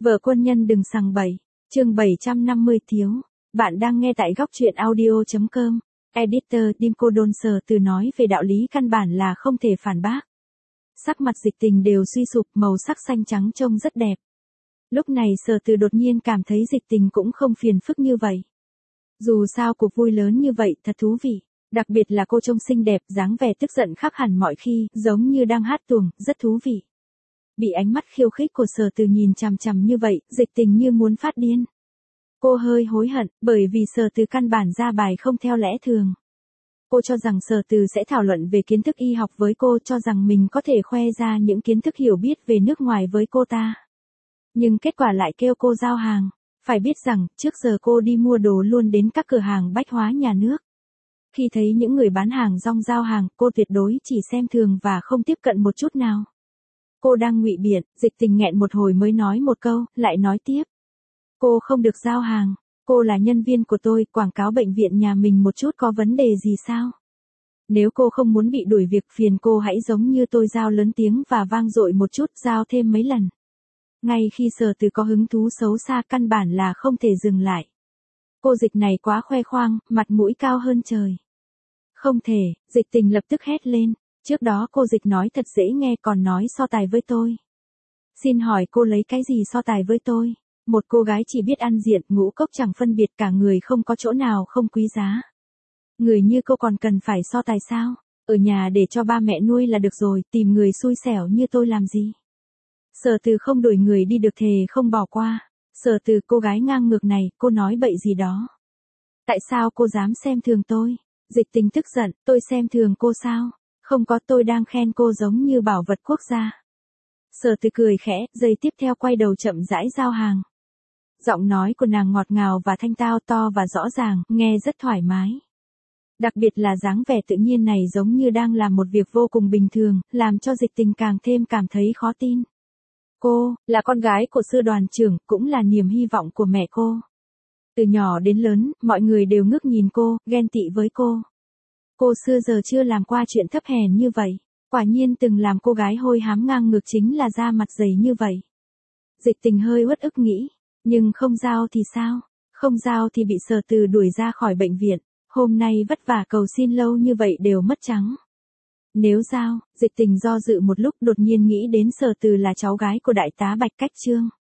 Vợ quân nhân đừng sằng bậy. Chương 750 thiếu. Bạn đang nghe tại góc truyện audio.com. Editor Dimco Đôn Sở Từ nói về đạo lý căn bản là không thể phản bác. Sắc mặt Dịch Tình đều suy sụp, màu sắc xanh trắng trông rất đẹp. Lúc này Sở Từ đột nhiên cảm thấy Dịch Tình cũng không phiền phức như vậy. Dù sao cuộc vui lớn như vậy thật thú vị. Đặc biệt là cô trông xinh đẹp, dáng vẻ tức giận khác hẳn mọi khi, giống như đang hát tuồng, rất thú vị. Bị ánh mắt khiêu khích của Sở Từ nhìn chằm chằm như vậy, Dịch Tình như muốn phát điên. Cô hơi hối hận, bởi vì Sở Từ căn bản ra bài không theo lẽ thường. Cô cho rằng Sở Từ sẽ thảo luận về kiến thức y học với cô, cho rằng mình có thể khoe ra những kiến thức hiểu biết về nước ngoài với cô ta. Nhưng kết quả lại kêu cô giao hàng. Phải biết rằng, trước giờ cô đi mua đồ luôn đến các cửa hàng bách hóa nhà nước. Khi thấy những người bán hàng rong giao hàng, cô tuyệt đối chỉ xem thường và không tiếp cận một chút nào. Cô đang ngụy biện, Dịch Tình nghẹn một hồi mới nói một câu, lại nói tiếp. Cô không được giao hàng, cô là nhân viên của tôi, quảng cáo bệnh viện nhà mình một chút có vấn đề gì sao? Nếu cô không muốn bị đuổi việc, phiền cô hãy giống như tôi giao lớn tiếng và vang dội một chút, giao thêm mấy lần. Ngay khi Sở Từ có hứng thú xấu xa căn bản là không thể dừng lại. Cô Dịch này quá khoe khoang, mặt mũi cao hơn trời. Không thể, Dịch Tình lập tức hét lên. Trước đó cô Dịch nói thật dễ nghe, còn nói so tài với tôi. Xin hỏi cô lấy cái gì so tài với tôi? Một cô gái chỉ biết ăn diện, ngũ cốc chẳng phân biệt, cả người không có chỗ nào không quý giá. Người như cô còn cần phải so tài sao? Ở nhà để cho ba mẹ nuôi là được rồi, tìm người xui xẻo như tôi làm gì? Sở Từ không đuổi người đi được, thề không bỏ qua. Sở Từ, cô gái ngang ngược này, cô nói bậy gì đó? Tại sao cô dám xem thường tôi? Dịch Tình tức giận, tôi xem thường cô sao? Không có, tôi đang khen cô giống như bảo vật quốc gia. Sở Từ cười khẽ, giây tiếp theo quay đầu chậm rãi giao hàng. Giọng nói của nàng ngọt ngào và thanh tao, to và rõ ràng, nghe rất thoải mái. Đặc biệt là dáng vẻ tự nhiên này giống như đang làm một việc vô cùng bình thường, làm cho Dịch Tình càng thêm cảm thấy khó tin. Cô, là con gái của sư đoàn trưởng, cũng là niềm hy vọng của mẹ cô. Từ nhỏ đến lớn, mọi người đều ngước nhìn cô, ghen tị với cô. Cô xưa giờ chưa làm qua chuyện thấp hèn như vậy. Quả nhiên từng làm cô gái hôi hám ngang ngược chính là da mặt dày như vậy. Dịch Tình hơi uất ức nghĩ. Nhưng không giao thì sao? Không giao thì bị Sở Từ đuổi ra khỏi bệnh viện. Hôm nay vất vả cầu xin lâu như vậy đều mất trắng. Nếu giao, Dịch Tình do dự một lúc, đột nhiên nghĩ đến Sở Từ là cháu gái của đại tá Bạch Cách Trương.